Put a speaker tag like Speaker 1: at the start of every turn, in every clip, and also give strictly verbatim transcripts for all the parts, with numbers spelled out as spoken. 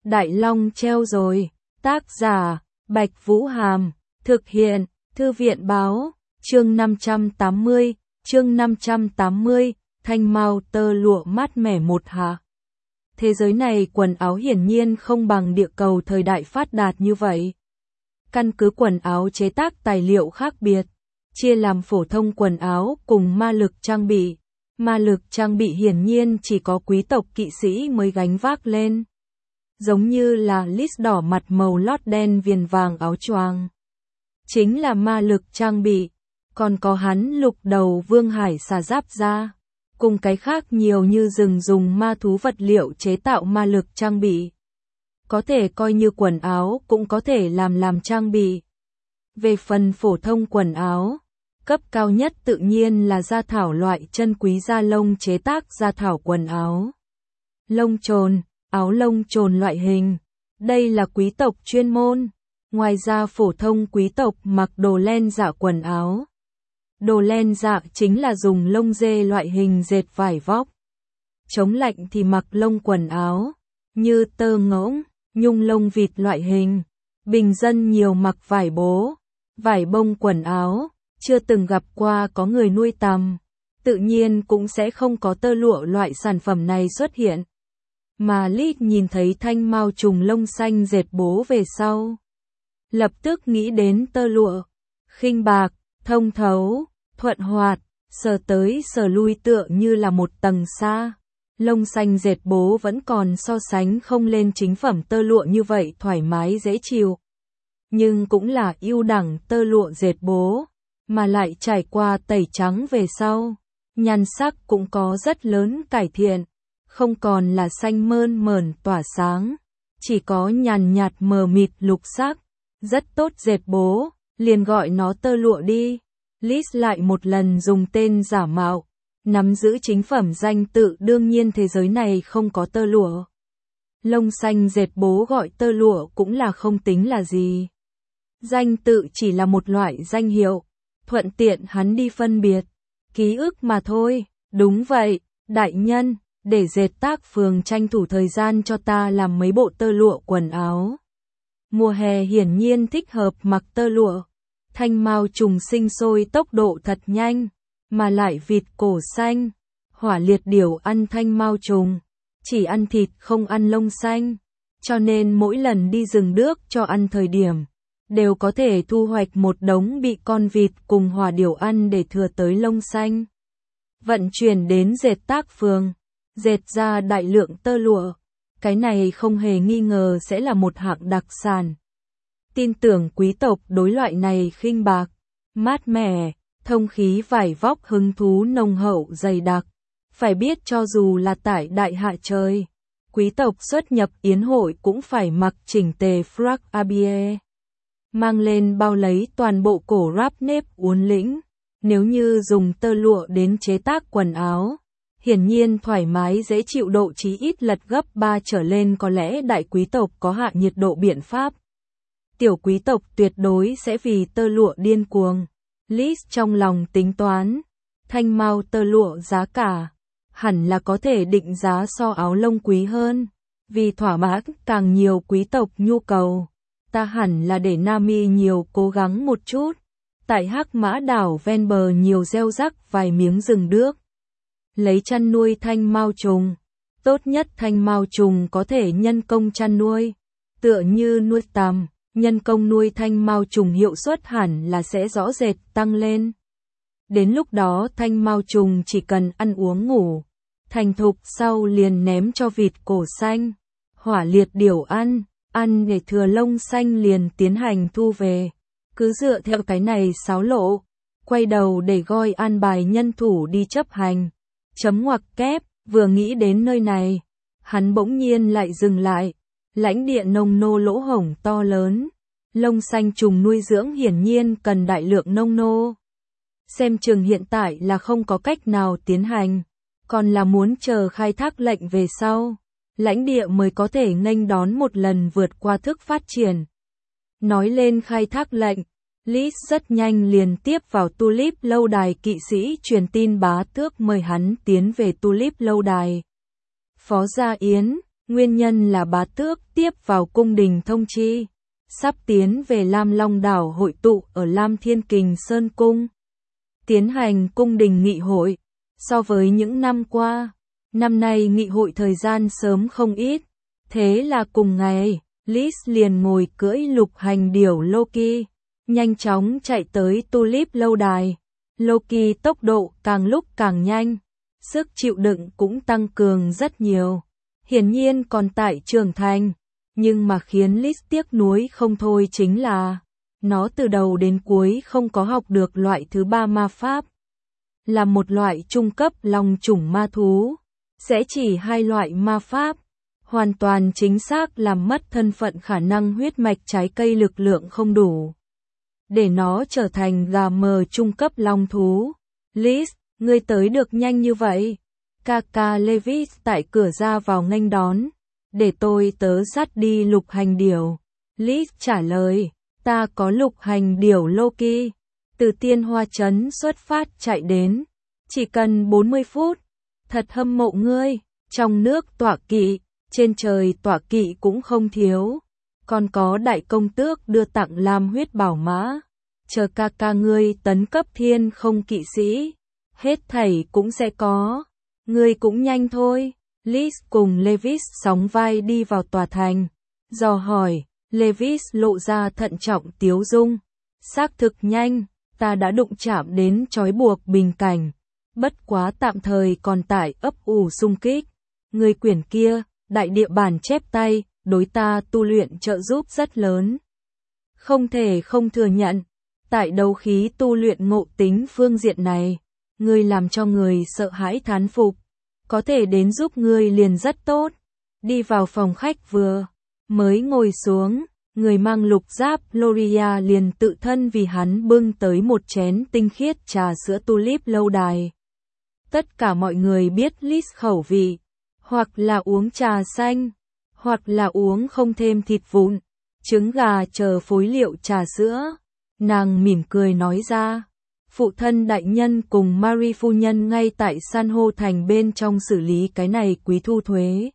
Speaker 1: Đại Long treo rồi. Tác giả, Bạch Vũ Hàm. Thực hiện, Thư viện báo. Chương năm trăm tám mươi. Chương năm trăm tám mươi. Thanh mao tơ lụa mát mẻ một hạ. Thế giới này quần áo hiển nhiên không bằng địa cầu thời đại phát đạt như vậy. Căn cứ quần áo chế tác tài liệu khác biệt, chia làm phổ thông quần áo cùng ma lực trang bị. Ma lực trang bị hiển nhiên chỉ có quý tộc kỵ sĩ mới gánh vác lên. Giống như là list đỏ mặt màu lót đen viền vàng áo choàng. Chính là ma lực trang bị. Còn có hắn lục đầu vương hải xà giáp ra. Cùng cái khác nhiều như rừng dùng ma thú vật liệu chế tạo ma lực trang bị. Có thể coi như quần áo cũng có thể làm làm trang bị. Về phần phổ thông quần áo, cấp cao nhất tự nhiên là da thảo loại chân quý da lông chế tác da thảo quần áo. Lông trồn, áo lông trồn loại hình. Đây là quý tộc chuyên môn. Ngoài ra phổ thông quý tộc mặc đồ len dạ quần áo. Đồ len dạ chính là dùng lông dê loại hình dệt vải vóc. Chống lạnh thì mặc lông quần áo, như tơ ngỗng, nhung lông vịt loại hình. Bình dân nhiều mặc vải bố, vải bông quần áo, chưa từng gặp qua có người nuôi tằm. Tự nhiên cũng sẽ không có tơ lụa loại sản phẩm này xuất hiện. Mà Lít nhìn thấy thanh mao trùng lông xanh dệt bố về sau. Lập tức nghĩ đến tơ lụa, khinh bạc, thông thấu, thuận hoạt, sờ tới sờ lui tựa như là một tầng xa. Lông xanh dệt bố vẫn còn so sánh không lên chính phẩm tơ lụa như vậy thoải mái dễ chịu. Nhưng cũng là ưu đẳng tơ lụa dệt bố, mà lại trải qua tẩy trắng về sau. Nhan sắc cũng có rất lớn cải thiện, không còn là xanh mơn mởn tỏa sáng, chỉ có nhàn nhạt mờ mịt lục sắc, rất tốt dệt bố, liền gọi nó tơ lụa đi. Liz lại một lần dùng tên giả mạo, nắm giữ chính phẩm danh tự, đương nhiên thế giới này không có tơ lụa. Lông xanh dệt bố gọi tơ lụa cũng là không tính là gì. Danh tự chỉ là một loại danh hiệu, thuận tiện hắn đi phân biệt, ký ức mà thôi. Đúng vậy, đại nhân, để dệt tác phường tranh thủ thời gian cho ta làm mấy bộ tơ lụa quần áo. Mùa hè hiển nhiên thích hợp mặc tơ lụa. Thanh mao trùng sinh sôi tốc độ thật nhanh, mà lại vịt cổ xanh. Hỏa liệt điểu ăn thanh mao trùng, chỉ ăn thịt không ăn lông xanh, cho nên mỗi lần đi rừng đước cho ăn thời điểm, đều có thể thu hoạch một đống bị con vịt cùng hỏa điểu ăn để thừa tới lông xanh. Vận chuyển đến dệt tác phường, dệt ra đại lượng tơ lụa, cái này không hề nghi ngờ sẽ là một hạng đặc sản. Tin tưởng quý tộc đối loại này khinh bạc, mát mẻ, thông khí vải vóc hứng thú nồng hậu dày đặc. Phải biết cho dù là tại đại hạ trời, quý tộc xuất nhập yến hội cũng phải mặc chỉnh tề frac habillé, mang lên bao lấy toàn bộ cổ ráp nếp uốn lĩnh. Nếu như dùng tơ lụa đến chế tác quần áo, hiển nhiên thoải mái dễ chịu độ chí ít lật gấp ba trở lên, có lẽ đại quý tộc có hạ nhiệt độ biện pháp. Tiểu quý tộc tuyệt đối sẽ vì tơ lụa điên cuồng. Liz trong lòng tính toán, thanh mao tơ lụa giá cả, hẳn là có thể định giá so áo lông quý hơn. Vì thỏa mãn càng nhiều quý tộc nhu cầu, ta hẳn là để Nami nhiều cố gắng một chút. Tại Hắc Mã đảo ven bờ nhiều gieo rắc vài miếng rừng đước. Lấy chăn nuôi thanh mao trùng. Tốt nhất thanh mao trùng có thể nhân công chăn nuôi. Tựa như nuôi tằm, nhân công nuôi thanh mao trùng hiệu suất hẳn là sẽ rõ rệt tăng lên. Đến lúc đó thanh mao trùng chỉ cần ăn uống ngủ, thành thục sau liền ném cho vịt cổ xanh, hỏa liệt điểu ăn, ăn để thừa lông xanh liền tiến hành thu về. Cứ dựa theo cái này xáo lộ, quay đầu để Goi an bài nhân thủ đi chấp hành. Chấm ngoặc kép, vừa nghĩ đến nơi này, hắn bỗng nhiên lại dừng lại. Lãnh địa nông nô lỗ hổng to lớn, lông xanh trùng nuôi dưỡng hiển nhiên cần đại lượng nông nô. Xem chừng hiện tại là không có cách nào tiến hành, còn là muốn chờ khai thác lệnh về sau, lãnh địa mới có thể nghênh đón một lần vượt qua thức phát triển. Nói lên khai thác lệnh, Liz rất nhanh liền tiếp vào Tulip lâu đài, kỵ sĩ truyền tin bá tước mời hắn tiến về Tulip lâu đài. Phó Gia Yến, Nguyên nhân là bá tước tiếp vào cung đình thông chi, sắp tiến về Lam Long đảo hội tụ ở Lam Thiên Kình Sơn Cung, tiến hành cung đình nghị hội. So với những năm qua, năm nay nghị hội thời gian sớm không ít, thế là cùng ngày, Liz liền ngồi cưỡi lục hành điểu Loki, nhanh chóng chạy tới Tulip lâu đài. Loki tốc độ càng lúc càng nhanh, sức chịu đựng cũng tăng cường rất nhiều, hiển nhiên còn tại trưởng thành, nhưng mà khiến Liz tiếc nuối không thôi chính là, nó từ đầu đến cuối không có học được loại thứ ba ma pháp. Là một loại trung cấp long chủng ma thú, sẽ chỉ hai loại ma pháp, hoàn toàn chính xác làm mất thân phận khả năng huyết mạch trái cây lực lượng không đủ, để nó trở thành gà mờ trung cấp long thú. Liz, ngươi tới được nhanh như vậy. Kaka Levis tại cửa ra vào nghênh đón, để tôi tớ dắt đi lục hành điểu. Liz trả lời, ta có lục hành điểu Loki, từ Tiên Hoa Trấn xuất phát chạy đến, chỉ cần bốn mươi phút, thật hâm mộ ngươi, trong nước tọa kỵ, trên trời tọa kỵ cũng không thiếu, còn có đại công tước đưa tặng lam huyết bảo mã, chờ ca ca ngươi tấn cấp thiên không kỵ sĩ, hết thảy cũng sẽ có, ngươi cũng nhanh thôi. Liz cùng Levis sóng vai đi vào tòa thành, dò hỏi, Levis lộ ra thận trọng tiếu dung, xác thực nhanh, ta đã đụng chạm đến trói buộc bình cảnh, bất quá tạm thời còn tại ấp ủ xung kích, người quyển kia, đại địa bản chép tay, đối ta tu luyện trợ giúp rất lớn. Không thể không thừa nhận, tại đấu khí tu luyện ngộ tính phương diện này, ngươi làm cho người sợ hãi thán phục, có thể đến giúp ngươi liền rất tốt. Đi vào phòng khách vừa mới ngồi xuống, người mang lục giáp Loria liền tự thân vì hắn bưng tới một chén tinh khiết trà sữa Tulip lâu đài. Tất cả mọi người biết Liz khẩu vị, hoặc là uống trà xanh, hoặc là uống không thêm thịt vụn, trứng gà chờ phối liệu trà sữa. Nàng mỉm cười nói ra, phụ thân đại nhân cùng Marie phu nhân ngay tại san hô thành bên trong xử lý cái này quý thu thuế.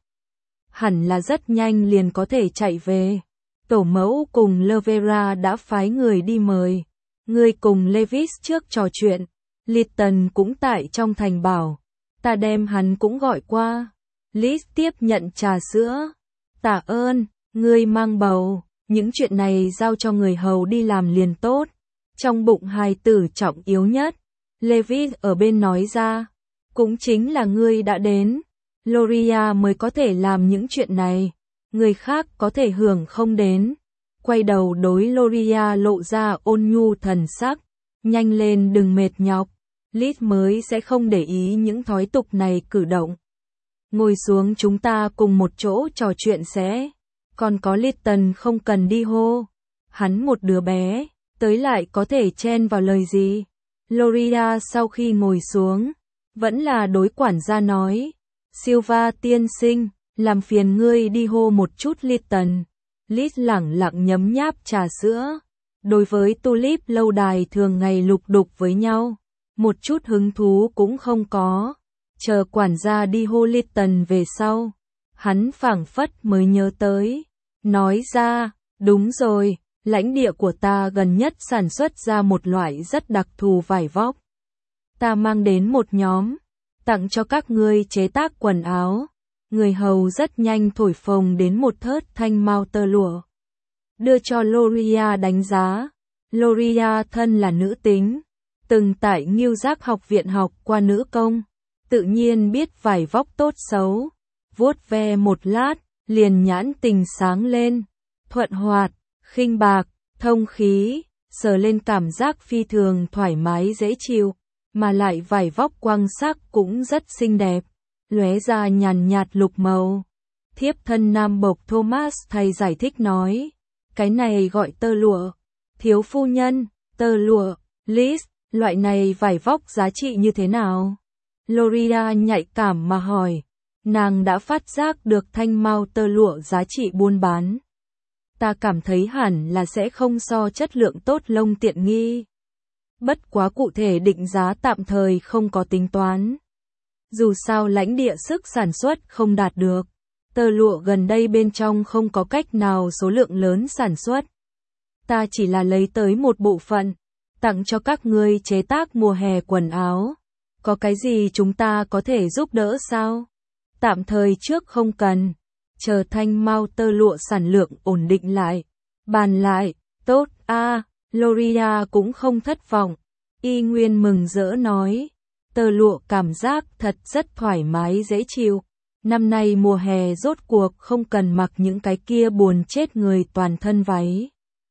Speaker 1: Hẳn là rất nhanh liền có thể chạy về. Tổ mẫu cùng Lovera đã phái người đi mời. Người cùng Levis trước trò chuyện. Lytton cũng tại trong thành bảo. Ta đem hắn cũng gọi qua. Liz tiếp nhận trà sữa. Tạ ơn, ngươi mang bầu. Những chuyện này giao cho người hầu đi làm liền tốt. Trong bụng hài tử trọng yếu nhất. Levis ở bên nói ra. Cũng chính là ngươi đã đến. Loria mới có thể làm những chuyện này. Người khác có thể hưởng không đến. Quay đầu đối Loria lộ ra ôn nhu thần sắc. Nhanh lên đừng mệt nhọc. Liz mới sẽ không để ý những thói tục này cử động. Ngồi xuống chúng ta cùng một chỗ trò chuyện sẽ. Còn có Lytton không cần đi hô. Hắn một đứa bé, tới lại có thể chen vào lời gì. Loria sau khi ngồi xuống, vẫn là đối quản gia nói. Silva tiên sinh, làm phiền ngươi đi hô một chút Lytton. Liz lẳng lặng nhấm nháp trà sữa. Đối với Tulip lâu đài thường ngày lục đục với nhau, một chút hứng thú cũng không có. Chờ quản gia đi hô Lytton về sau, hắn phảng phất mới nhớ tới. Nói ra, đúng rồi, lãnh địa của ta gần nhất sản xuất ra một loại rất đặc thù vải vóc. Ta mang đến một nhóm, tặng cho các ngươi chế tác quần áo. Người hầu rất nhanh thổi phồng đến một thớt thanh mao tơ lụa. Đưa cho Loria đánh giá. Loria thân là nữ tính, từng tại Ngưu Giác học viện học qua nữ công, tự nhiên biết vải vóc tốt xấu. Vuốt ve một lát, liền nhãn tình sáng lên. Thuận hoạt, khinh bạc, thông khí, sờ lên cảm giác phi thường thoải mái dễ chịu, mà lại vải vóc quang sắc cũng rất xinh đẹp, lóe ra nhàn nhạt lục màu. Thiếp thân nam bộc Thomas thầy giải thích nói, cái này gọi tơ lụa. Thiếu phu nhân, tơ lụa. Liz, loại này vải vóc giá trị như thế nào? Loria nhạy cảm mà hỏi. Nàng đã phát giác được thanh mao tơ lụa giá trị buôn bán. Ta cảm thấy hẳn là sẽ không so chất lượng tốt lông tiện nghi. Bất quá cụ thể định giá tạm thời không có tính toán. Dù sao lãnh địa sức sản xuất không đạt được. Tơ lụa gần đây bên trong không có cách nào số lượng lớn sản xuất. Ta chỉ là lấy tới một bộ phận, tặng cho các ngươi chế tác mùa hè quần áo. Có cái gì chúng ta có thể giúp đỡ sao? Tạm thời trước không cần. Chờ thanh mau tơ lụa sản lượng ổn định lại. Bàn lại, tốt a à, Loria cũng không thất vọng. Y Nguyên mừng rỡ nói. Tơ lụa cảm giác thật rất thoải mái dễ chịu. Năm nay mùa hè rốt cuộc không cần mặc những cái kia buồn chết người toàn thân váy.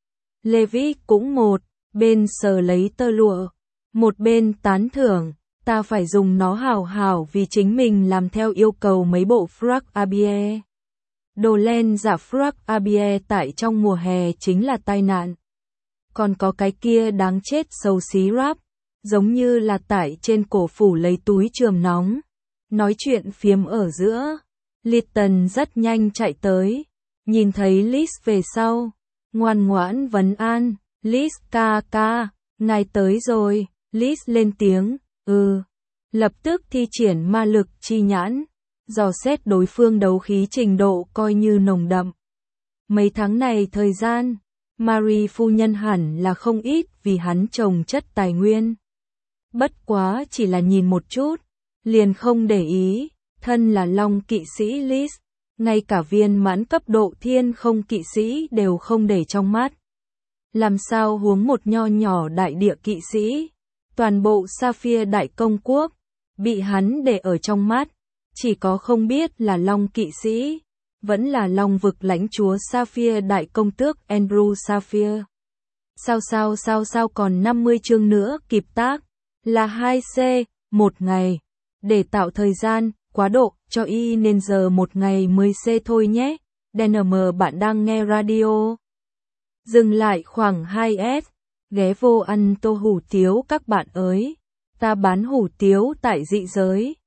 Speaker 1: Levi cũng một bên sờ lấy tơ lụa, một bên tán thưởng, ta phải dùng nó hảo hảo vì chính mình làm theo yêu cầu mấy bộ frac Abie. Đồ len dạ frac Abie tại trong mùa hè chính là tai nạn. Còn có cái kia đáng chết xấu xí rap, giống như là tải trên cổ phủ lấy túi chườm nóng. Nói chuyện phiếm ở giữa, Litton rất nhanh chạy tới, nhìn thấy Liz về sau, ngoan ngoãn vấn an, Liz ca ca, ngài tới rồi, Liz lên tiếng, ừ, lập tức thi triển ma lực chi nhãn, dò xét đối phương đấu khí trình độ coi như nồng đậm. Mấy tháng này thời gian, Marie phu nhân hẳn là không ít vì hắn trồng chất tài nguyên. Bất quá chỉ là nhìn một chút, liền không để ý, thân là Long kỵ sĩ Liz, ngay cả viên mãn cấp độ thiên không kỵ sĩ đều không để trong mắt. Làm sao huống một nho nhỏ đại địa kỵ sĩ, toàn bộ Sapphire đại công quốc, bị hắn để ở trong mắt, chỉ có không biết là Long kỵ sĩ, vẫn là Long vực lãnh chúa Sapphire đại công tước Andrew Sapphire. Sao sao sao sao còn năm mươi chương nữa kịp tác, là hai C, một ngày. Để tạo thời gian, quá độ, cho y nên giờ một ngày mười C thôi nhé. đê en em bạn đang nghe radio. Dừng lại khoảng hai S, ghé vô ăn tô hủ tiếu các bạn ơi. Ta bán hủ tiếu tại dị giới.